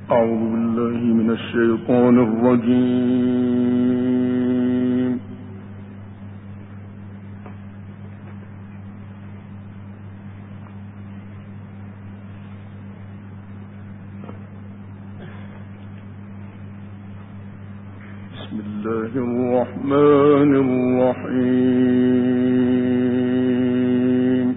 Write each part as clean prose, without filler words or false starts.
أعوذ بالله من الشيطان الرجيم. بسم الله الرحمن الرحيم.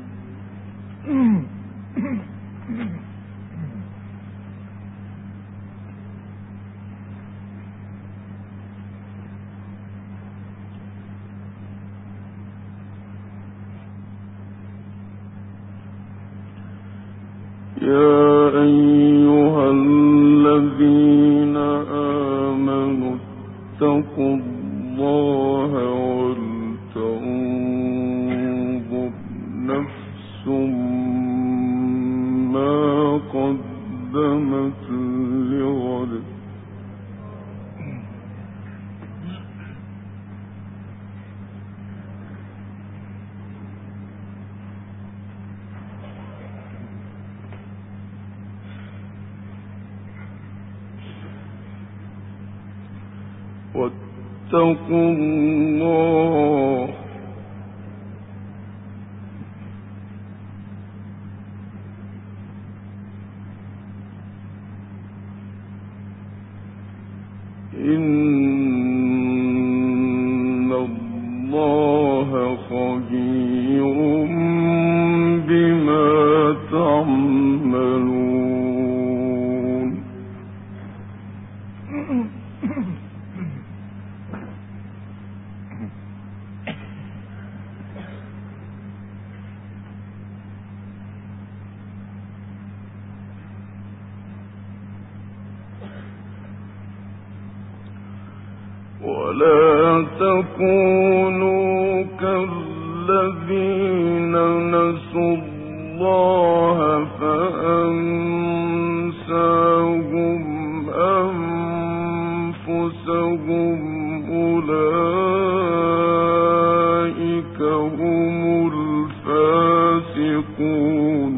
يا أيها الذين آمنوا اتقوا الله ولتنظر نفس ما قدمت لغد واتقوا الله إن الله خبير بما تعملون. ولا تكونوا كالذين نسوا الله فأنساهم أنفسهم أولئك هم الفاسقون.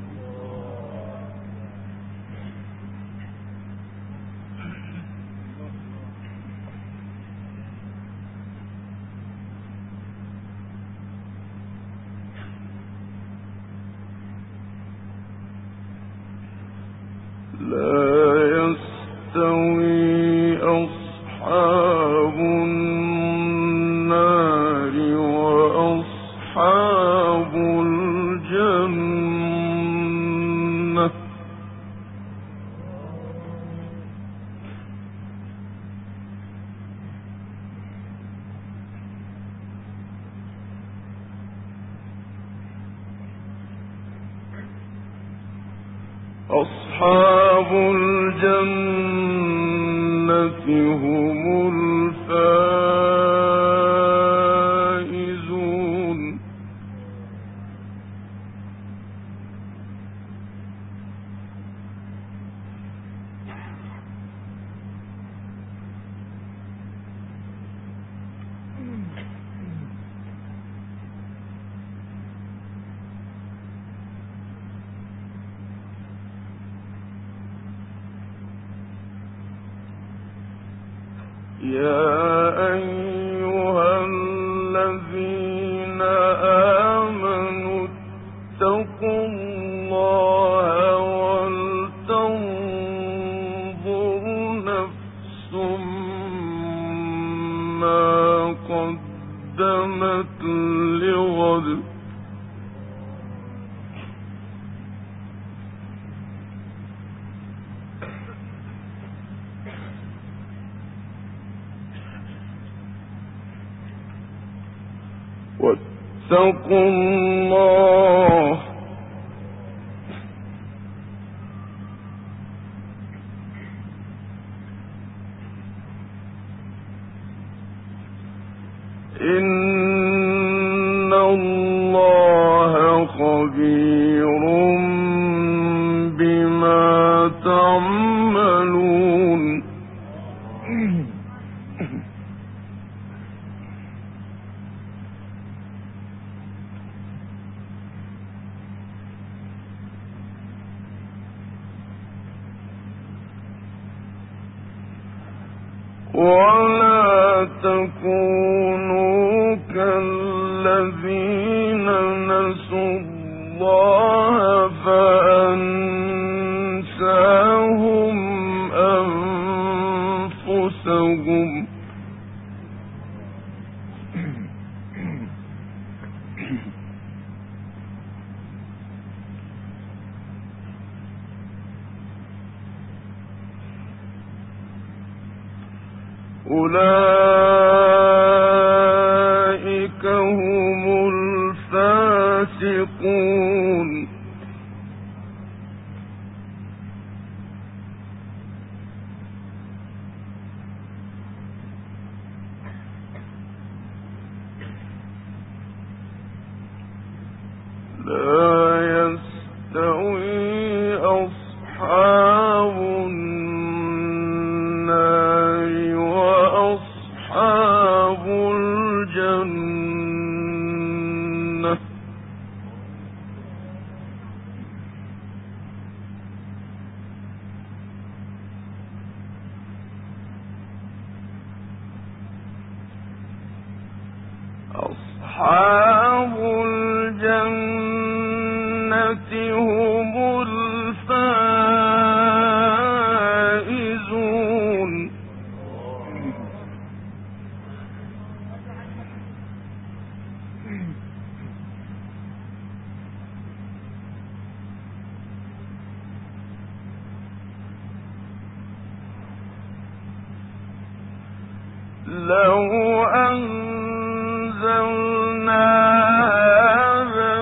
لا يستوي أصحاب النار وأصحاب الجنة أصحاب الجنة هم الفائزون. يا أيها الذين آمنوا اتقوا الله ولتنظر نفس ما قدمت لغد واتقوا الله إن الله خبير بما تعملون. ولا تكونوا كالذين نسوا الله فأنساهم أنفسهم أولئك هم الفاسقون لا يستوي أصحاب النار وأصحاب الجنة أصحاب الجنة هم الفائزون لو أنزلنا هذا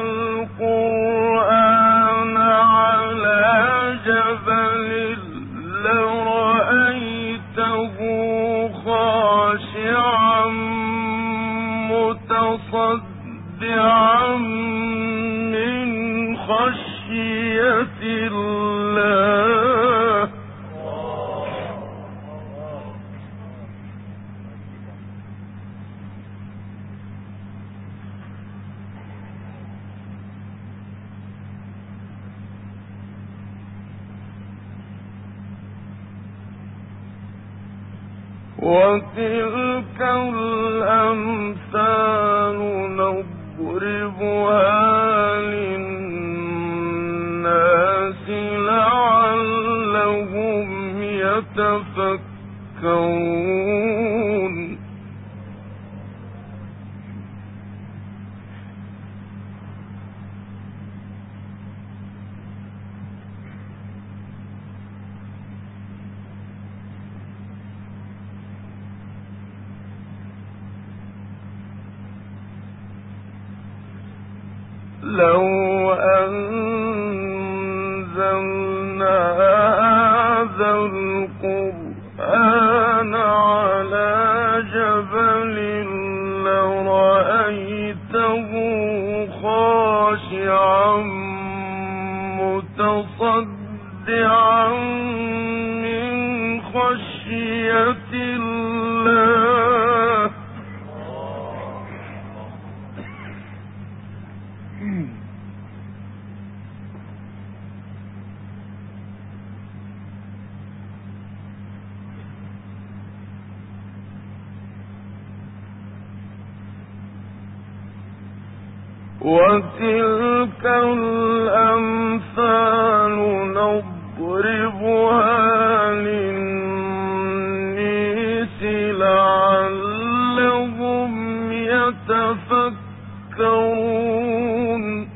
القرآن على جبل لرأيته خاشعا متصدعا من خشية الله وتلك الأمثال نضربها للناس لعلهم يتفكرون لو أنزلنا هذا القرآن على جبل لرأيته خاشعا متصدعا من خشية الله وتلك الأمثال نضربها للناس لعلهم يتفكرون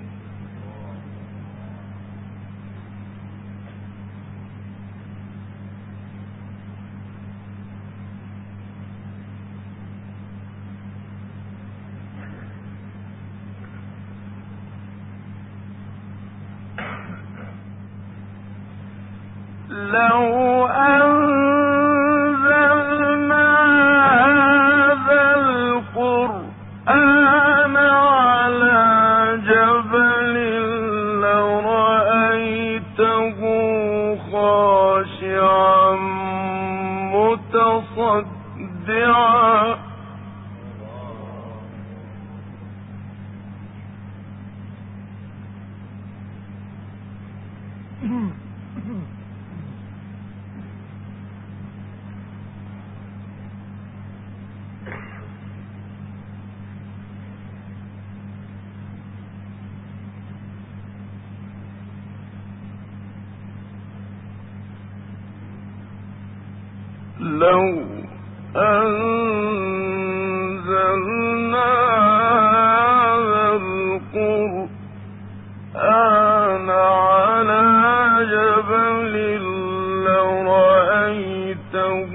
لو أنزلنا هذا القرآن على جبل لرأيته خاشعا متصدعا لو أنزلنا هذا القرآن على جبل لرأيته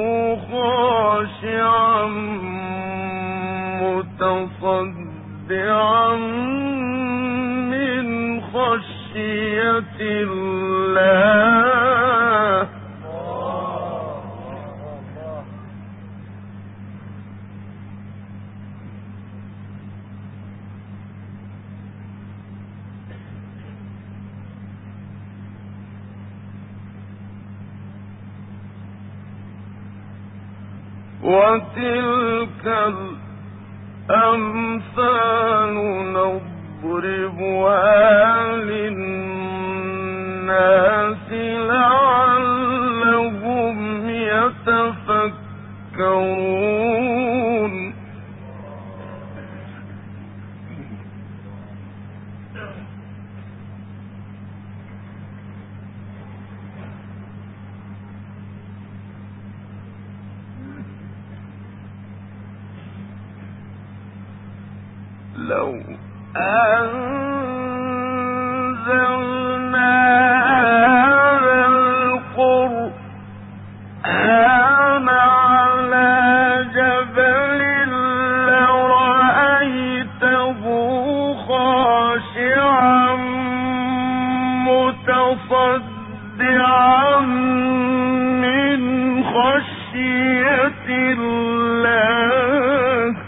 خاشعا متصدعا من خشية الله. وتلك الأمثال نضربها للناس لعلهم يتفكرون. لو أنزلنا هذا القرآن على جبل لرأيته خاشعا متصدعا من خشية الله.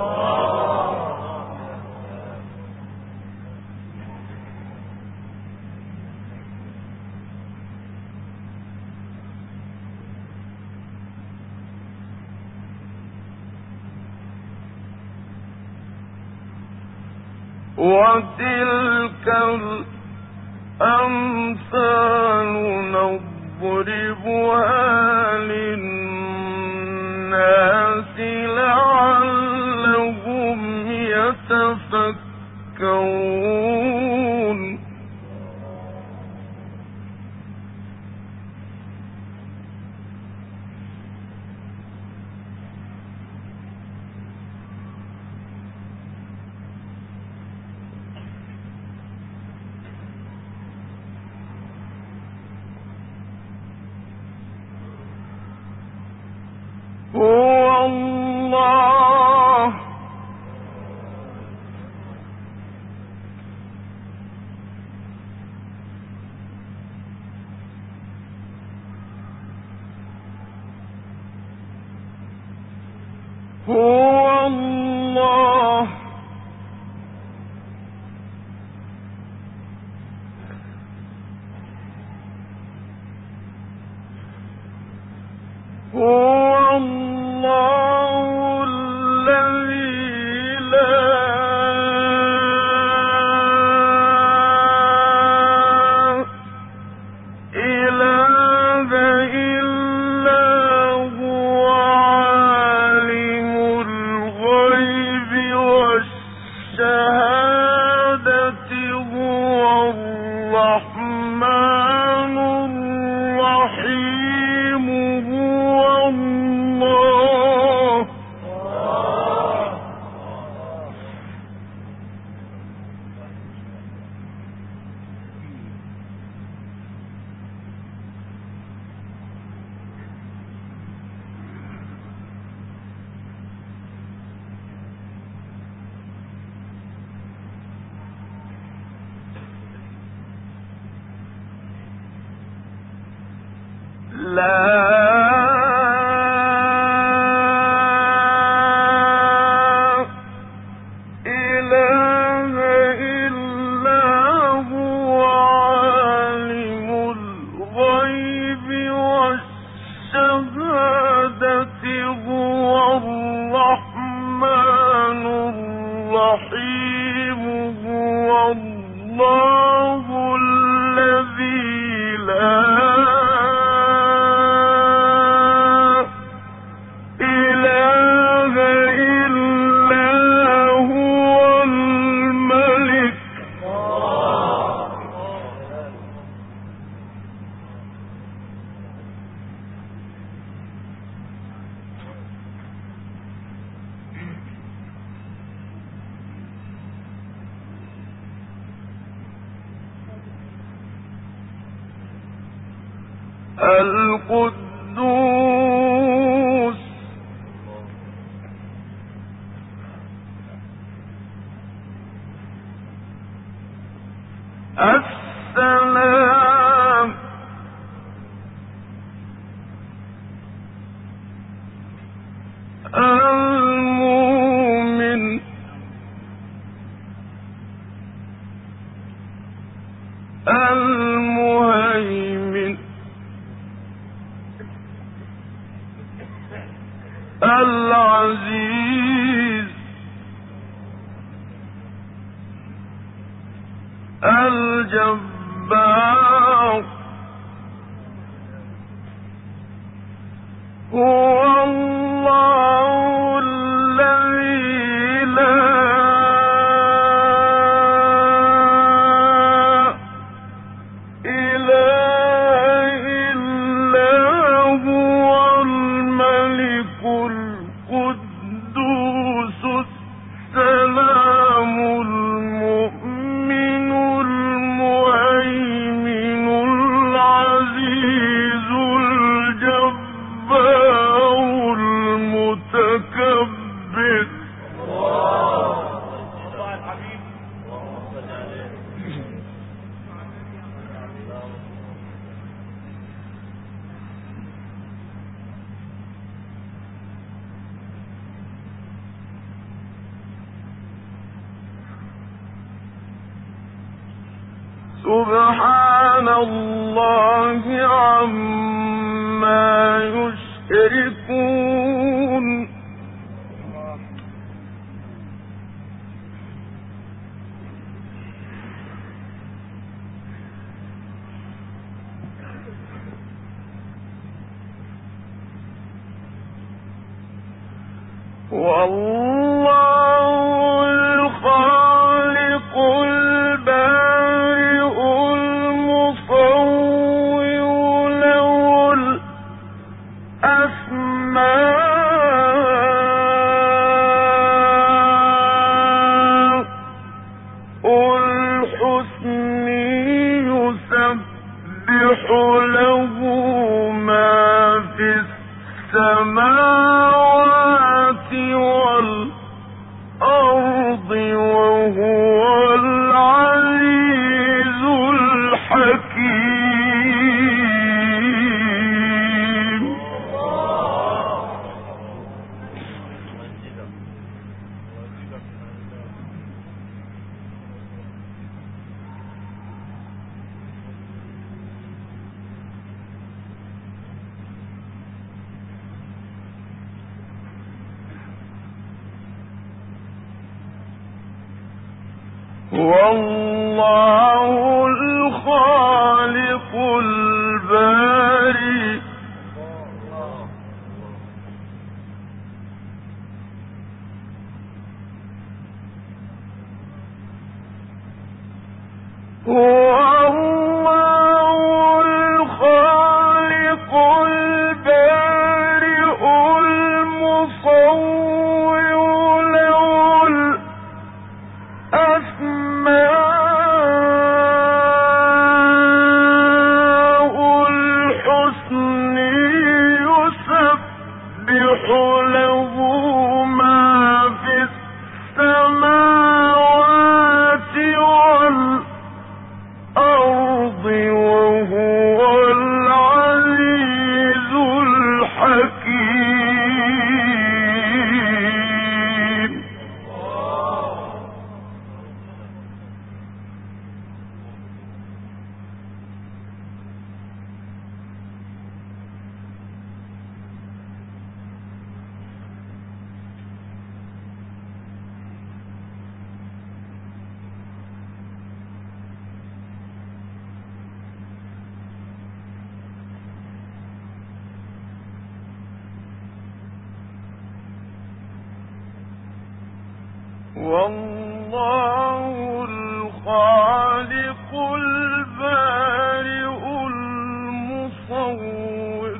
وتلك الأمثال نضربها للناس لعلهم يتفكرون. هو الله هو الله هو الله الذي لا إله إلا هو عالم الغيب والشهادة هو الرحمن الرحيم هو الله. القدوس السلام المؤمن المهيمن العزيز الجبار هو الله الذي لا إله إلا هو الملك القدوس السلام المؤمن المهيمن العزيز الجبار المتكبر سبحان الله عما يشركون والله الخالق البارئ المصور له الأسماء الحسن يسبح له ما في السماوات والأرض وهو العزيز الحكيم والله الخالق البارئ هو الله الخالق البارئ المصور له الأسماء الحسن يسبح له ما في السماوات والأرض وهو العزيز الحكيم والله الخالق البارئ المصور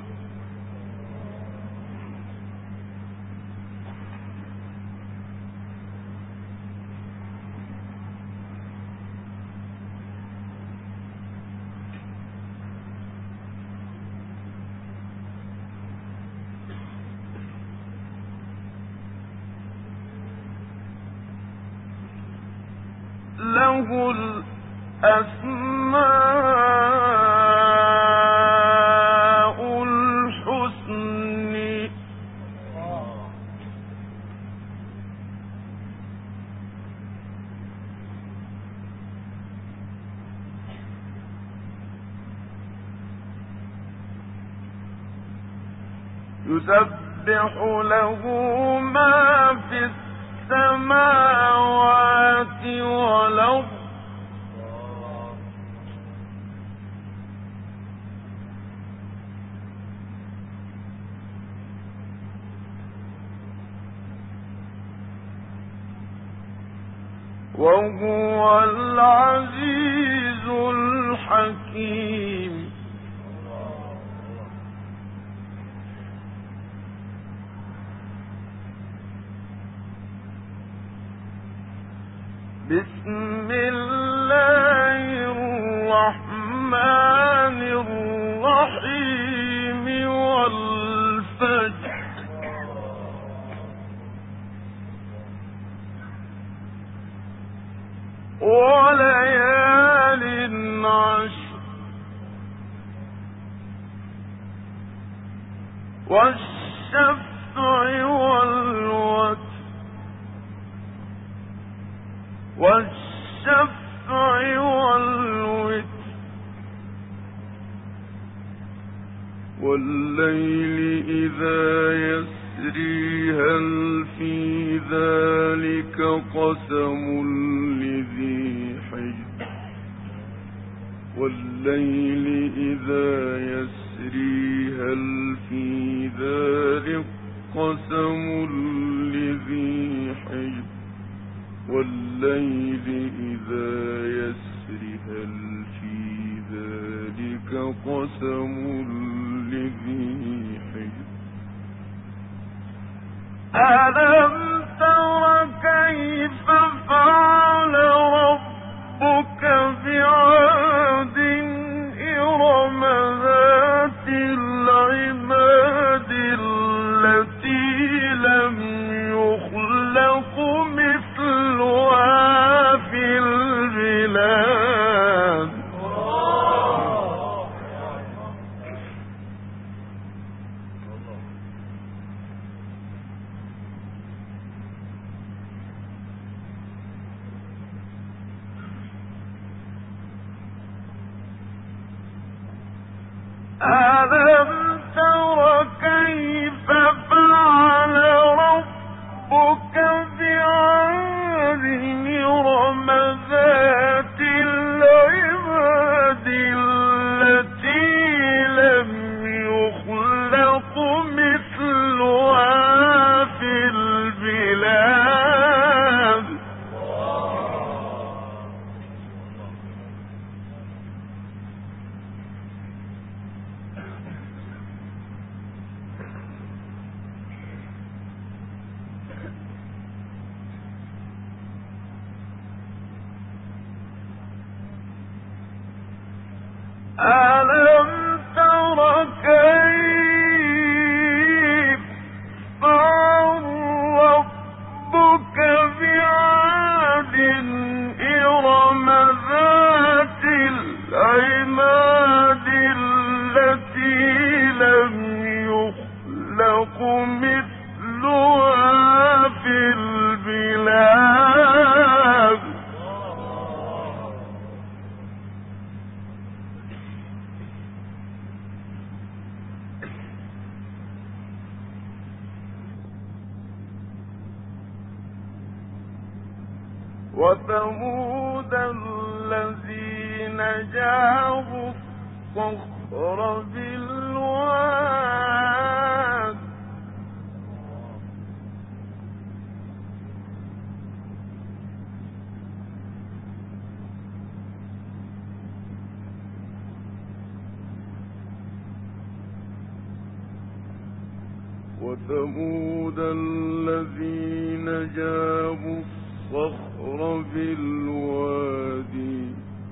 له الأسماء الحسنى يسبح له ما في السماوات والأرض وهو العزيز الحكيم بسم الله الرحمن الرحيم والفجر وليال عشر والشفع والوتر والشفع والوتر والليل إذا يسري هل في ذلك قسم لذي حجر والليل إذا يسري هل في ذلك قسم لذي حجر والليل إذا يسري هل في ذلك قسم لذي حجر ألم تر كيف فعل ربك بعاد إرم ذات العماد التي لم يخلق مثلها في البلاد ألم تر كيف فعل ربك بعاد إرم ذات العماد التي لم يخلق مثلها في البلاد ألم تر كيف فعل ربك بعاد إرم ذات العماد التي لم يخلق مثلها في البلاد وثمود الذين جابوا الصخر بالواد وثمود الذين جابوا الصخر بالوادي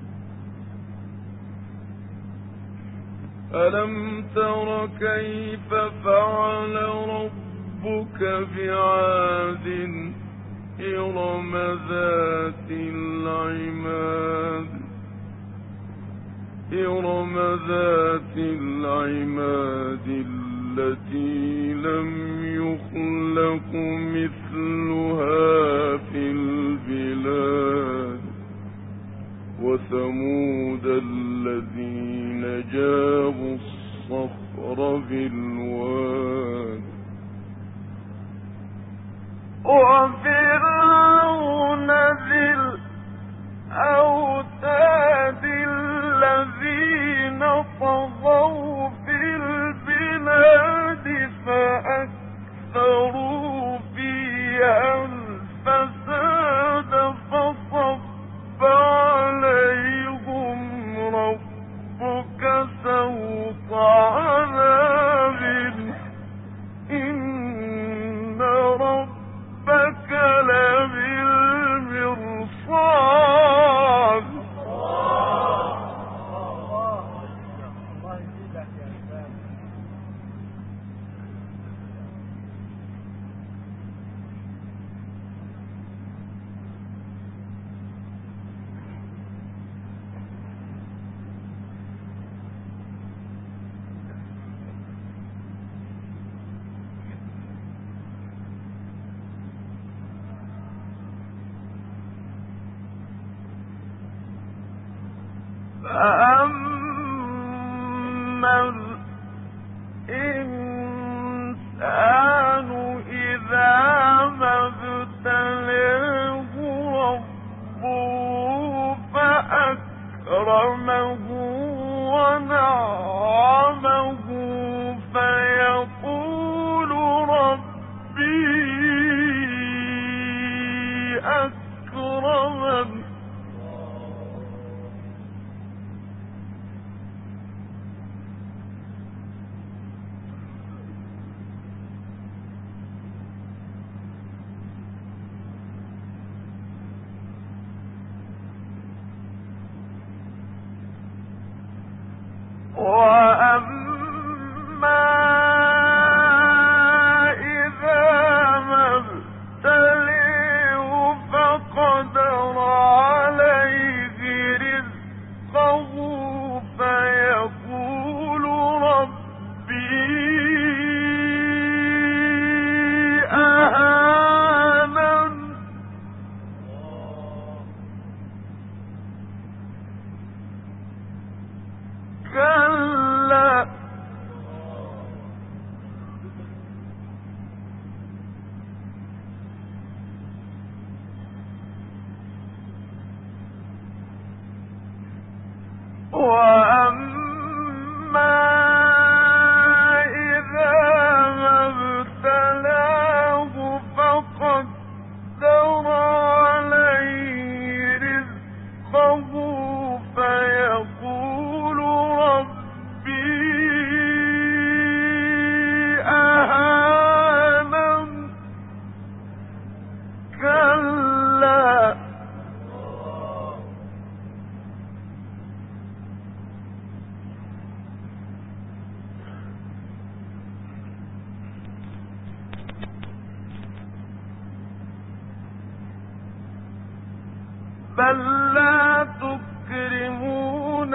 ألم تر كيف فعل ربك بعاد إرم ذات العماد إرم ذات العماد التي لم يخلق مثلها في البلاد وثمود الذين جابوا الصخر بالواد وفرعون ذي الأوتاد الذين طغوا في البلاد فأكثروا فيها الفساد فصب عليهم ربك سوط عذاب إن ربك لبالمرصاد فأما الإنسان إذا ما ابتلاه ربه فأكرمه ونعمه فيقول ربي أكرمن وأما إذا ما ابتليه فقدر عليه رزقه فيقول ربي أهانن كلا وأما إذا ما ابتلاه فقدر عليه رزقه فيقول ربي أهانن كلا بل لا تكرمون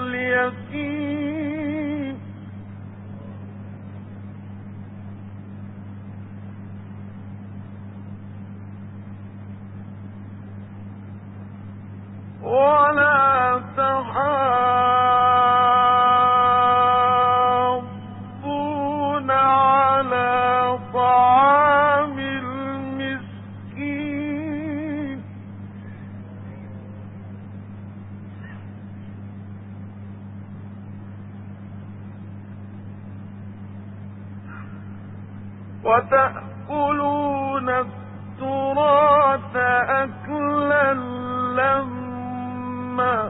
اليتيم ولا تحاضون على طعام المسكين وتأكلون التراث أكلا لما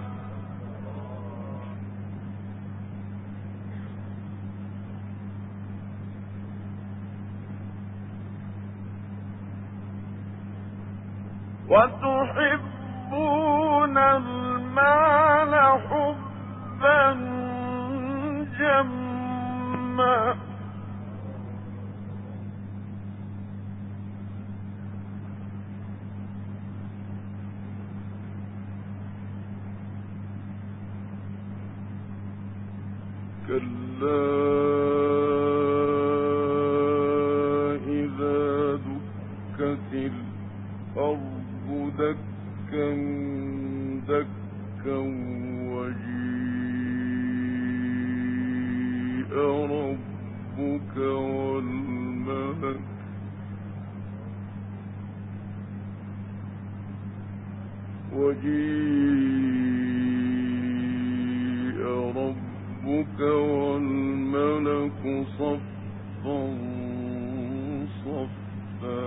وتحبون المال حبا جما دكا دكا وجيء ربك والملك صفا صفا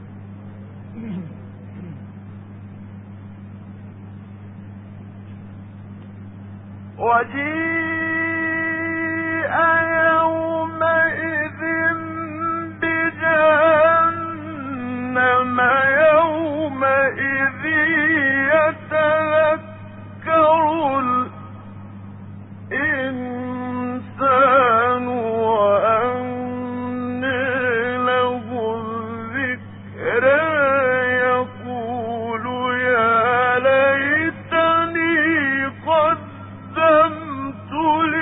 وجيء يومئذ بجهنم يومئذ يتذكر الإنسان وأنى له الذكرى يقول يا ليتني قدمت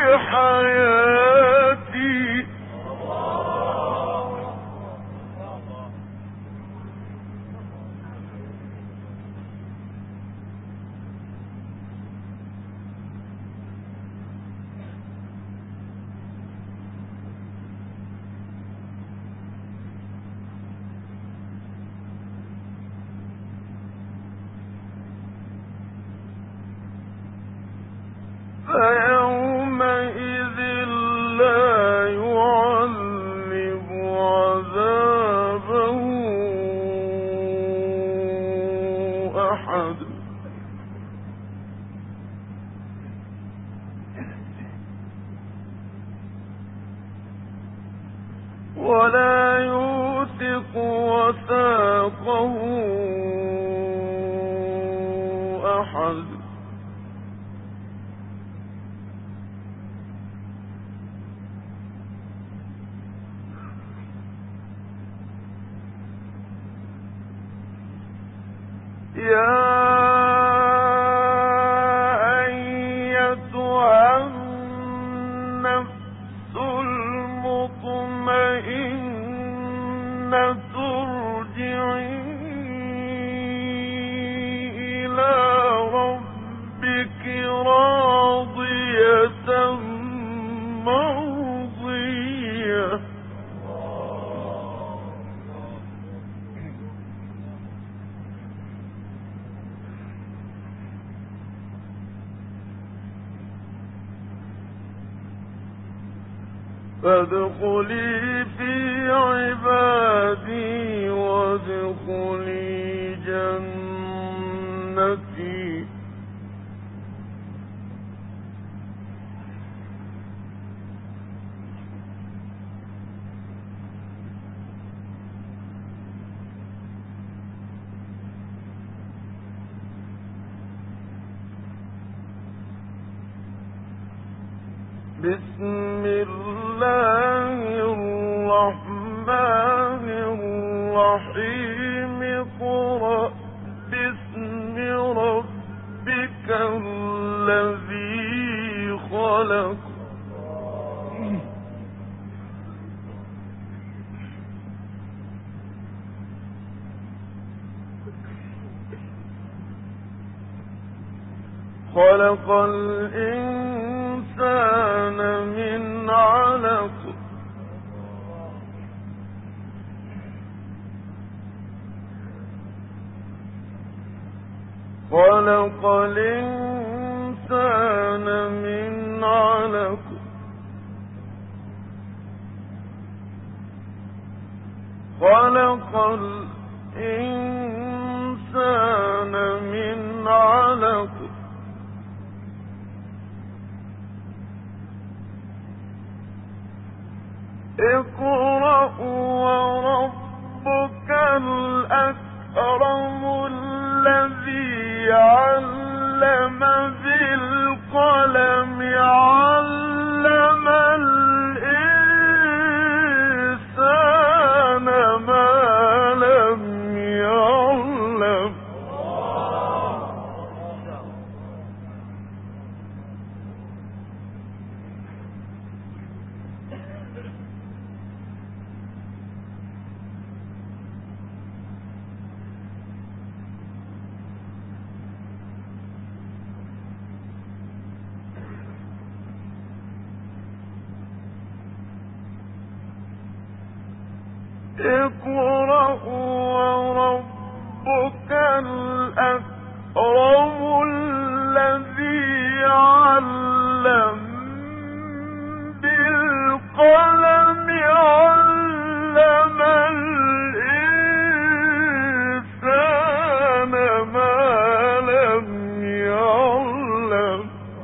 لحياتي فيومئذ لا يعذب عذابه أحد ولا يوثق وثاقه أحد يا أيتها النفس المطمئنة ارجعي إلى ربك راضية مرضية فادخلي في عبادي وادخلي جنتي بسم الله الرحمن الرحيم اقرأ باسم ربك الذي خلق خلق الإنسان من علق خلق الإنسان من علق خلق الإنسان من علق اقرأ وربك الأكرم الذي علم بالقلم علم الإنسان ما لم يعلم اقرأ وربك الأكرم الذي علم بالقلم علم الإنسان ما لم يعلم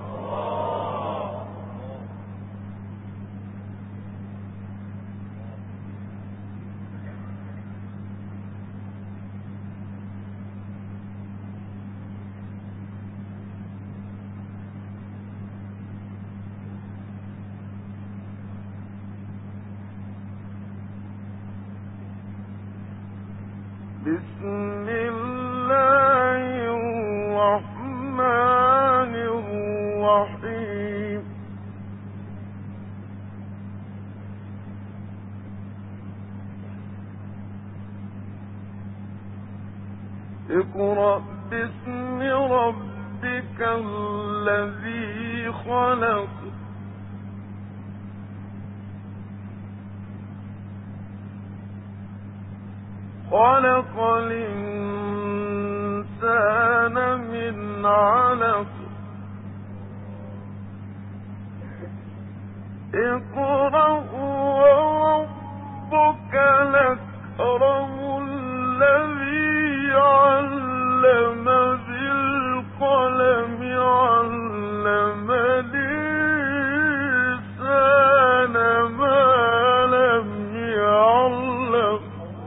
بسم الله الرحمن الرحيم اقرأ باسم ربك الذي خلق خلق الإنسان من علق اقرأ وربك الأكرم الذي علم بالقلم علم الإنسان ما لم يعلم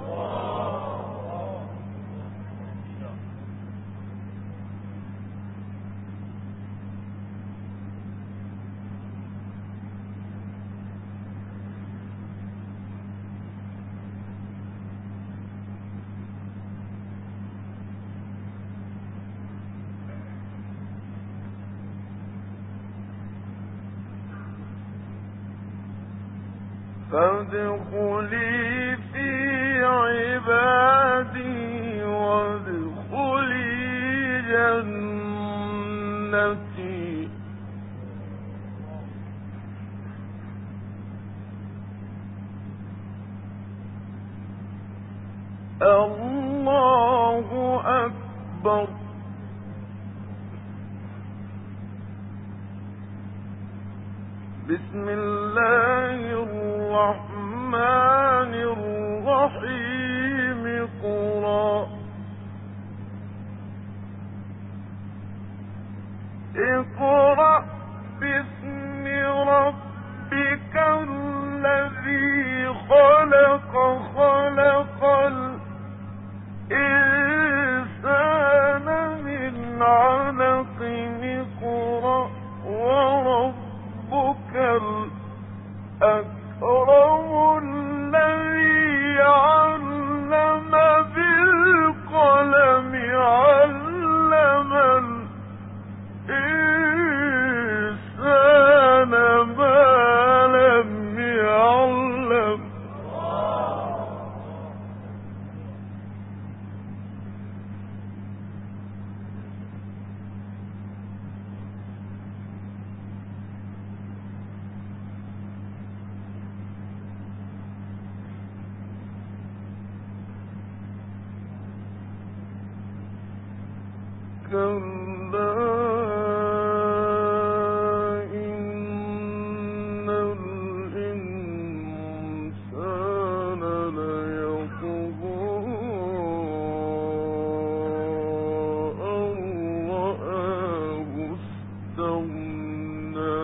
فادخلي في عبادي وادخلي جنتي الله أكبر بسم الله الرحمن الرحيم اقرأ باسم ربك الذي خلق خلق الإنسان من علق اقرأ وربك الأكرم الذي علم بالقلم علم الإنسان ما لم يعلم كلا إن الإنسان ليطغى أن رآه استغنى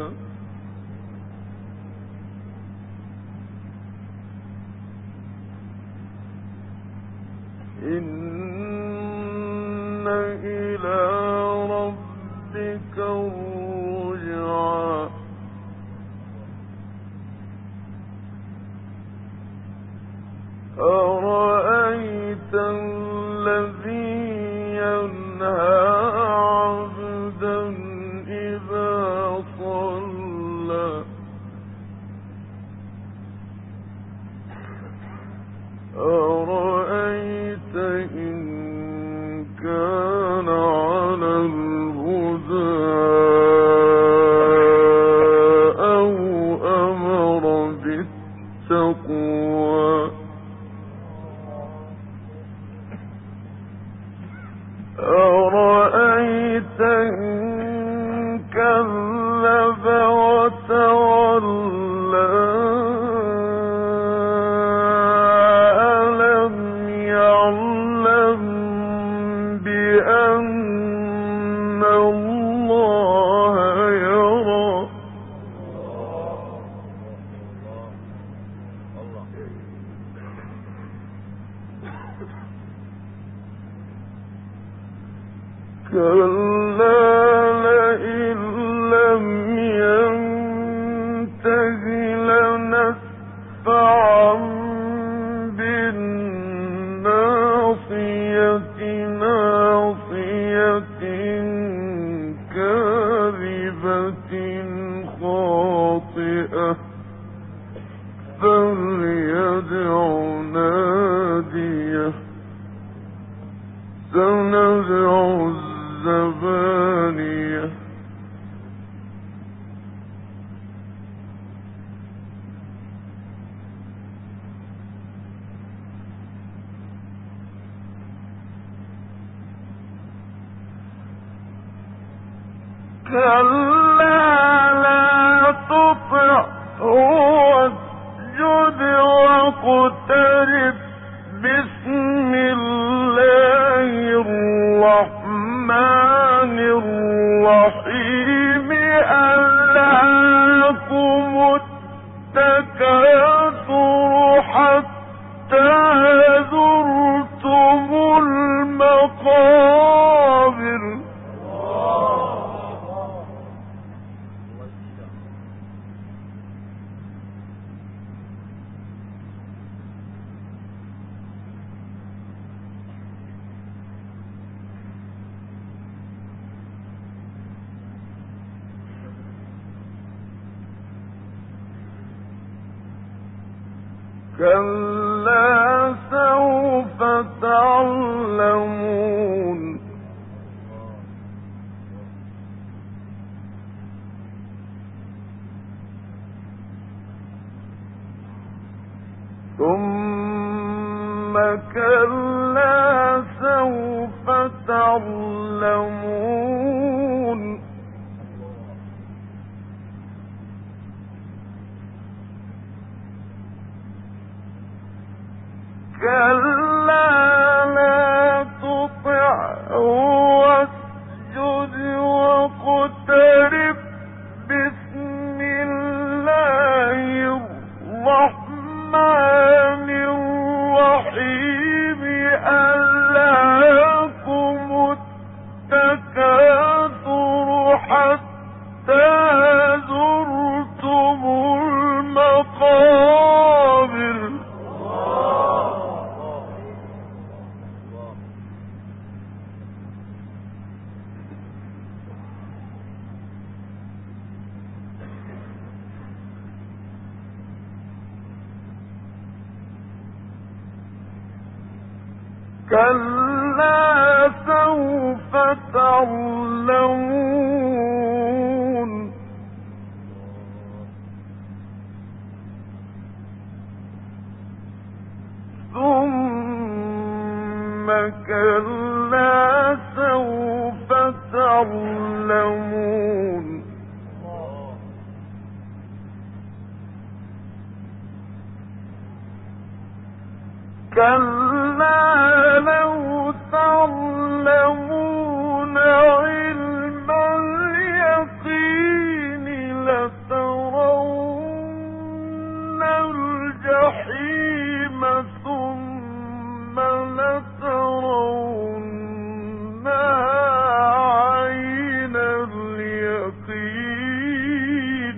إن إلى ربك الرجعى أرأيت الذي ينهى عبدا إذا صلى أرأيت إن كان على الهدى أو أمر بالتقوى أرأيت إن كذب وتولى ألم يعلم بأن الله يرى كلا لئن لم ينته لنسفعا بالناصية ناصية كاذبة خاطئة فليدع ناديه سندع الزبانية كلا لا تطعه واسجد واقترب بسم الله الرحمن الرحيم ألهاكم التكاثر حتى زرتم المقابر كلا سوف تعلمون ثم كلا سوف تعلمون كلا لا تطعه واسجد واقترب بسم الله الرحمن الرحيم ألهاكم التكاثر حتى زرتم المقابر كلا سوف تعلمون ثم كلا سوف تعلمون كلا لو تعلمون علم اليقين لترون الجحيم ثم لترونها عين اليقين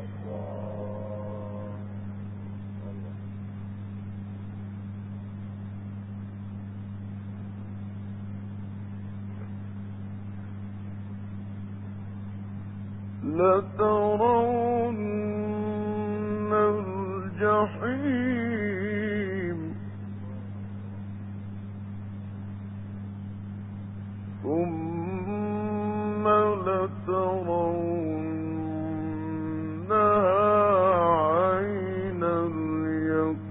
لترون الجحيم ثم لترونها عين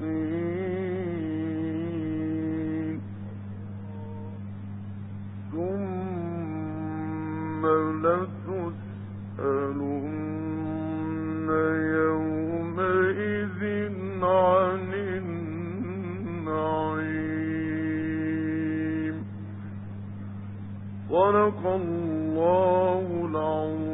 اليقين ثم صدق الله العظيم.